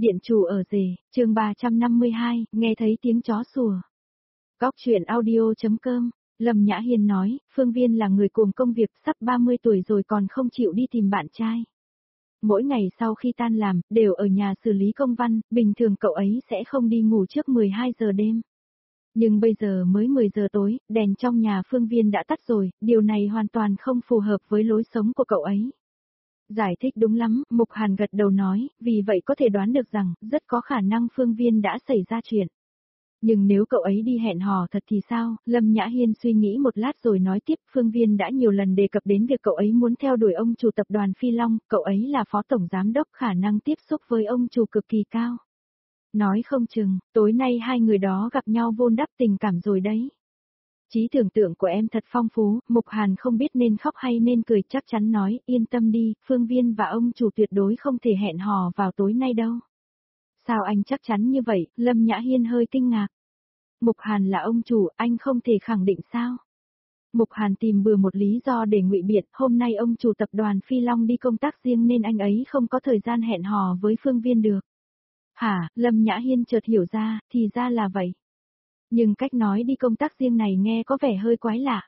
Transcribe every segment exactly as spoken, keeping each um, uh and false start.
Điện chủ ở rể, chương ba trăm năm mươi hai, nghe thấy tiếng chó sủa. Góc truyện audio chấm com, Lâm Nhã Hiên nói, Phương Viên là người cuồng công việc, sắp ba mươi tuổi rồi còn không chịu đi tìm bạn trai. Mỗi ngày sau khi tan làm, đều ở nhà xử lý công văn, bình thường cậu ấy sẽ không đi ngủ trước mười hai giờ đêm. Nhưng bây giờ mới mười giờ tối, đèn trong nhà Phương Viên đã tắt rồi, điều này hoàn toàn không phù hợp với lối sống của cậu ấy. Giải thích đúng lắm, Mục Hàn gật đầu nói, vì vậy có thể đoán được rằng, rất có khả năng Phương Viên đã xảy ra chuyện. Nhưng nếu cậu ấy đi hẹn hò thật thì sao? Lâm Nhã Hiên suy nghĩ một lát rồi nói tiếp, Phương Viên đã nhiều lần đề cập đến việc cậu ấy muốn theo đuổi ông chủ tập đoàn Phi Long, cậu ấy là phó tổng giám đốc, khả năng tiếp xúc với ông chủ cực kỳ cao. Nói không chừng, tối nay hai người đó gặp nhau vun đắp tình cảm rồi đấy. Trí tưởng tượng của em thật phong phú, Mục Hàn không biết nên khóc hay nên cười, chắc chắn nói, yên tâm đi, Phương Viên và ông chủ tuyệt đối không thể hẹn hò vào tối nay đâu. Sao anh chắc chắn như vậy? Lâm Nhã Hiên hơi kinh ngạc. Mục Hàn là ông chủ, anh không thể khẳng định sao? Mục Hàn tìm bừa một lý do để ngụy biện, hôm nay ông chủ tập đoàn Phi Long đi công tác riêng nên anh ấy không có thời gian hẹn hò với Phương Viên được. Hả? Lâm Nhã Hiên chợt hiểu ra, thì ra là vậy. Nhưng cách nói đi công tác riêng này nghe có vẻ hơi quái lạ.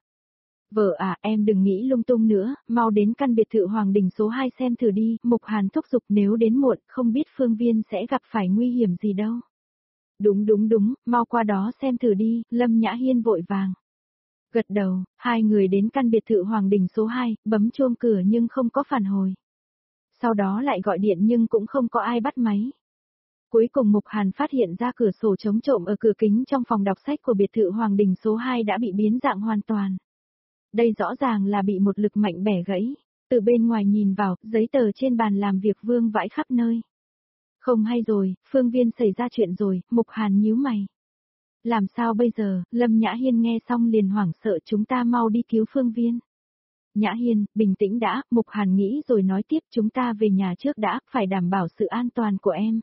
Vợ à, em đừng nghĩ lung tung nữa, mau đến căn biệt thự Hoàng Đình số hai xem thử đi, Mục Hàn thúc giục, nếu đến muộn, không biết Phương Viên sẽ gặp phải nguy hiểm gì đâu. Đúng đúng đúng, mau qua đó xem thử đi, Lâm Nhã Hiên vội vàng. Gật đầu, hai người đến căn biệt thự Hoàng Đình số hai, bấm chuông cửa nhưng không có phản hồi. Sau đó lại gọi điện nhưng cũng không có ai bắt máy. Cuối cùng Mục Hàn phát hiện ra cửa sổ chống trộm ở cửa kính trong phòng đọc sách của biệt thự Hoàng Đình số hai đã bị biến dạng hoàn toàn. Đây rõ ràng là bị một lực mạnh bẻ gãy. Từ bên ngoài nhìn vào, giấy tờ trên bàn làm việc vương vãi khắp nơi. Không hay rồi, Phương Viên xảy ra chuyện rồi, Mục Hàn nhíu mày. Làm sao bây giờ? Lâm Nhã Hiên nghe xong liền hoảng sợ, chúng ta mau đi cứu Phương Viên. Nhã Hiên, bình tĩnh đã, Mục Hàn nghĩ rồi nói tiếp, chúng ta về nhà trước đã, phải đảm bảo sự an toàn của em.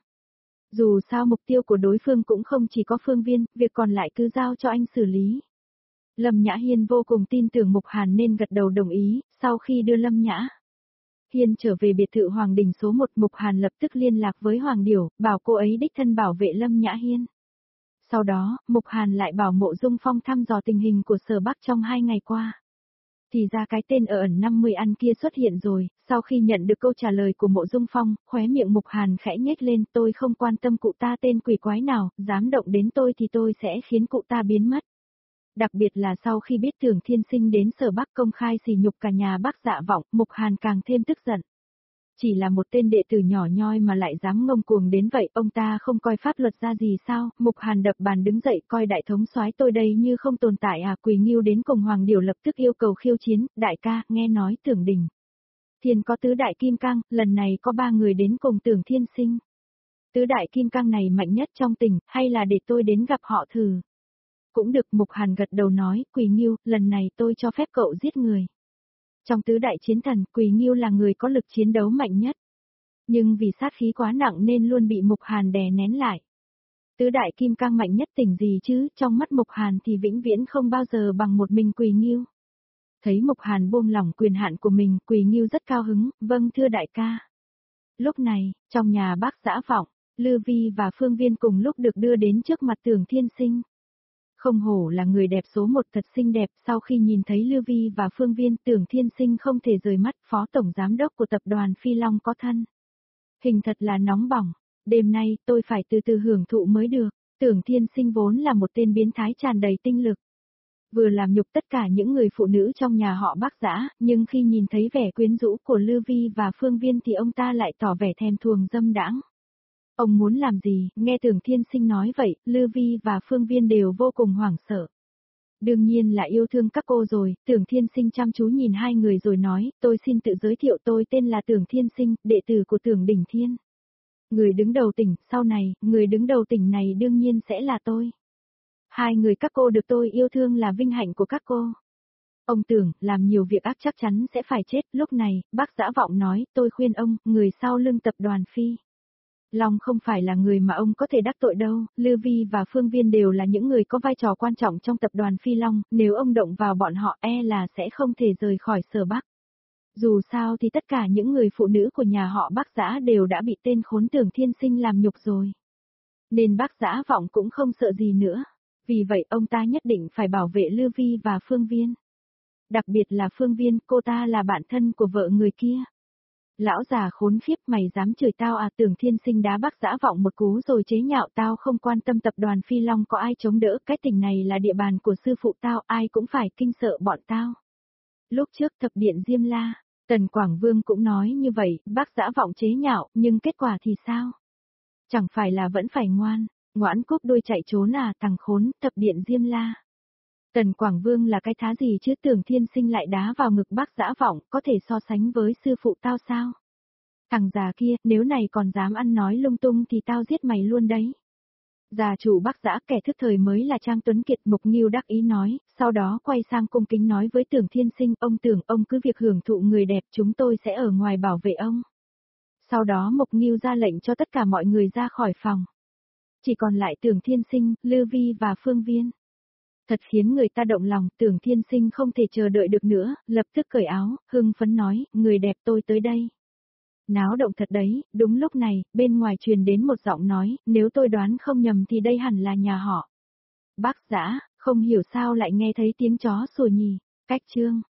Dù sao mục tiêu của đối phương cũng không chỉ có Phương Viên, việc còn lại cứ giao cho anh xử lý. Lâm Nhã Hiên vô cùng tin tưởng Mục Hàn nên gật đầu đồng ý, sau khi đưa Lâm Nhã Hiên trở về biệt thự Hoàng Đình số một, Mục Hàn lập tức liên lạc với Hoàng Điểu, bảo cô ấy đích thân bảo vệ Lâm Nhã Hiên. Sau đó, Mục Hàn lại bảo Mộ Dung Phong thăm dò tình hình của Sở Bắc trong hai ngày qua. Thì ra cái tên ở ẩn năm mươi ăn kia xuất hiện rồi, sau khi nhận được câu trả lời của Mộ Dung Phong, khóe miệng Mục Hàn khẽ nhếch lên, tôi không quan tâm cụ ta tên quỷ quái nào, dám động đến tôi thì tôi sẽ khiến cụ ta biến mất. Đặc biệt là sau khi biết Tưởng Thiên Sinh đến Sở Bắc công khai sỉ nhục cả nhà Bác Dạ Vọng, Mục Hàn càng thêm tức giận. Chỉ là một tên đệ tử nhỏ nhoi mà lại dám ngông cuồng đến vậy, ông ta không coi pháp luật ra gì sao? Mục Hàn đập bàn đứng dậy, coi đại thống soái tôi đây như không tồn tại à? Quỳ Ngưu đến cùng Hoàng Điểu lập tức yêu cầu khiêu chiến, đại ca, nghe nói Tưởng Đình Thiên có tứ đại kim cang, lần này có ba người đến cùng Tưởng Thiên Sinh. Tứ đại kim cang này mạnh nhất trong tỉnh, hay là để tôi đến gặp họ thử? Cũng được, Mục Hàn gật đầu nói, Quỳ Ngưu, lần này tôi cho phép cậu giết người. Trong tứ đại chiến thần, Quỳ Ngưu là người có lực chiến đấu mạnh nhất. Nhưng vì sát khí quá nặng nên luôn bị Mục Hàn đè nén lại. Tứ đại kim cang mạnh nhất tỉnh gì chứ, trong mắt Mục Hàn thì vĩnh viễn không bao giờ bằng một mình Quỳ Ngưu. Thấy Mục Hàn buông lỏng quyền hạn của mình, Quỳ Ngưu rất cao hứng, vâng thưa đại ca. Lúc này, trong nhà Bác Dã Vọng, Lư Vi và Phương Viên cùng lúc được đưa đến trước mặt Tưởng Thiên Sinh. Không hổ là người đẹp số một, thật xinh đẹp, sau khi nhìn thấy Lư Vi và Phương Viên, Tưởng Thiên Sinh không thể rời mắt, phó tổng giám đốc của tập đoàn Phi Long có thân. Hình thật là nóng bỏng, đêm nay tôi phải từ từ hưởng thụ mới được. Tưởng Thiên Sinh vốn là một tên biến thái tràn đầy tinh lực. Vừa làm nhục tất cả những người phụ nữ trong nhà họ Bác Dã, nhưng khi nhìn thấy vẻ quyến rũ của Lư Vi và Phương Viên thì ông ta lại tỏ vẻ thèm thuồng dâm đãng. Ông muốn làm gì? Nghe Tưởng Thiên Sinh nói vậy, Lư Vi và Phương Viên đều vô cùng hoảng sợ. Đương nhiên là yêu thương các cô rồi, Tưởng Thiên Sinh chăm chú nhìn hai người rồi nói, tôi xin tự giới thiệu, tôi tên là Tưởng Thiên Sinh, đệ tử của Tưởng Đỉnh Thiên. Người đứng đầu tỉnh, sau này, người đứng đầu tỉnh này đương nhiên sẽ là tôi. Hai người các cô được tôi yêu thương là vinh hạnh của các cô. Ông Tưởng, làm nhiều việc ác chắc chắn sẽ phải chết, lúc này, Bác Dã Vọng nói, tôi khuyên ông, người sau lưng tập đoàn Phi Long không phải là người mà ông có thể đắc tội đâu, Lư Vi và Phương Viên đều là những người có vai trò quan trọng trong tập đoàn Phi Long, nếu ông động vào bọn họ e là sẽ không thể rời khỏi Sở Bắc. Dù sao thì tất cả những người phụ nữ của nhà họ Bác Dã đều đã bị tên khốn Tưởng Thiên Sinh làm nhục rồi. Nên Bác Dã Vọng cũng không sợ gì nữa. Vì vậy ông ta nhất định phải bảo vệ Lư Vi và Phương Viên. Đặc biệt là Phương Viên, cô ta là bạn thân của vợ người kia. Lão già khốn khiếp, mày dám chửi tao à? Tưởng Thiên Sinh đá Bác Dã Vọng một cú rồi chế nhạo, tao không quan tâm tập đoàn Phi Long có ai chống đỡ, cái tỉnh này là địa bàn của sư phụ tao, ai cũng phải kinh sợ bọn tao. Lúc trước thập điện Diêm La, Tần Quảng Vương cũng nói như vậy, Bác Dã Vọng chế nhạo, nhưng kết quả thì sao? Chẳng phải là vẫn phải ngoan, ngoãn cúp đuôi chạy trốn à? Thằng khốn, thập điện Diêm La. Tần Quảng Vương là cái thá gì chứ? Tưởng Thiên Sinh lại đá vào ngực Bác Dã Vọng, có thể so sánh với sư phụ tao sao? Thằng già kia, nếu này còn dám ăn nói lung tung thì tao giết mày luôn đấy. Già chủ Bác Dã, kẻ thức thời mới là Trang Tuấn Kiệt. Mục Nghiêu đắc ý nói, sau đó quay sang cung kính nói với Tưởng Thiên Sinh, ông Tưởng, ông cứ việc hưởng thụ người đẹp, chúng tôi sẽ ở ngoài bảo vệ ông. Sau đó Mục Nghiêu ra lệnh cho tất cả mọi người ra khỏi phòng. Chỉ còn lại Tưởng Thiên Sinh, Lư Vi và Phương Viên. Thật khiến người ta động lòng, Tưởng Thiên Sinh không thể chờ đợi được nữa, lập tức cởi áo, hưng phấn nói, người đẹp tôi tới đây. Náo động thật đấy. Đúng lúc này, bên ngoài truyền đến một giọng nói, nếu tôi đoán không nhầm thì đây hẳn là nhà họ Bác Dã. Không hiểu sao lại nghe thấy tiếng chó sủa nhì. Cách chương